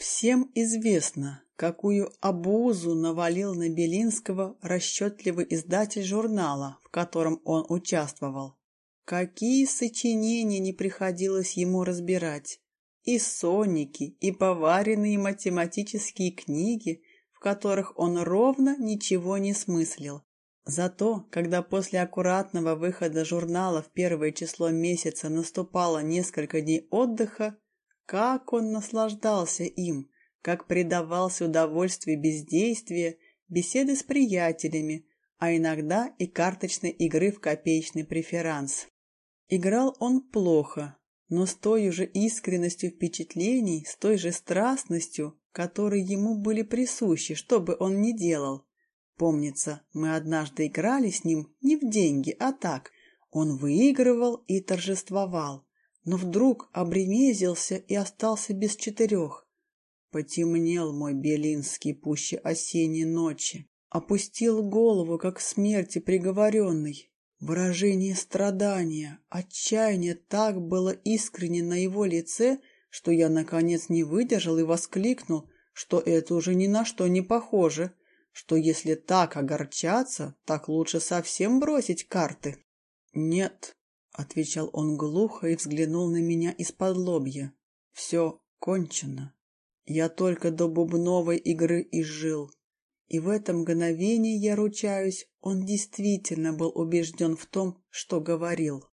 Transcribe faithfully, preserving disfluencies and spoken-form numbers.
Всем известно, какую обузу навалил на Белинского расчетливый издатель журнала, в котором он участвовал. Какие сочинения не приходилось ему разбирать. И сонники, и поваренные математические книги, в которых он ровно ничего не смыслил. Зато, когда после аккуратного выхода журнала в первое число месяца наступало несколько дней отдыха, как он наслаждался им, как предавался удовольствию бездействия, беседы с приятелями, а иногда и карточной игры в копеечный преферанс. Играл он плохо, но с той же искренностью впечатлений, с той же страстностью, которые ему были присущи, что бы он ни делал. Помнится, мы однажды играли с ним не в деньги, а так. Он выигрывал и торжествовал, но вдруг обремезился и остался без четырех. Потемнел мой Белинский пуще осенней ночи, опустил голову, как к смерти приговоренный. Выражение страдания, отчаяния так было искренне на его лице, что я, наконец, не выдержал и воскликнул, что это уже ни на что не похоже, что если так огорчаться, так лучше совсем бросить карты. «Нет», — отвечал он глухо и взглянул на меня из-под лобья, — «все кончено. Я только до бубновой игры и жил». И в это мгновение, я ручаюсь, он действительно был убежден в том, что говорил.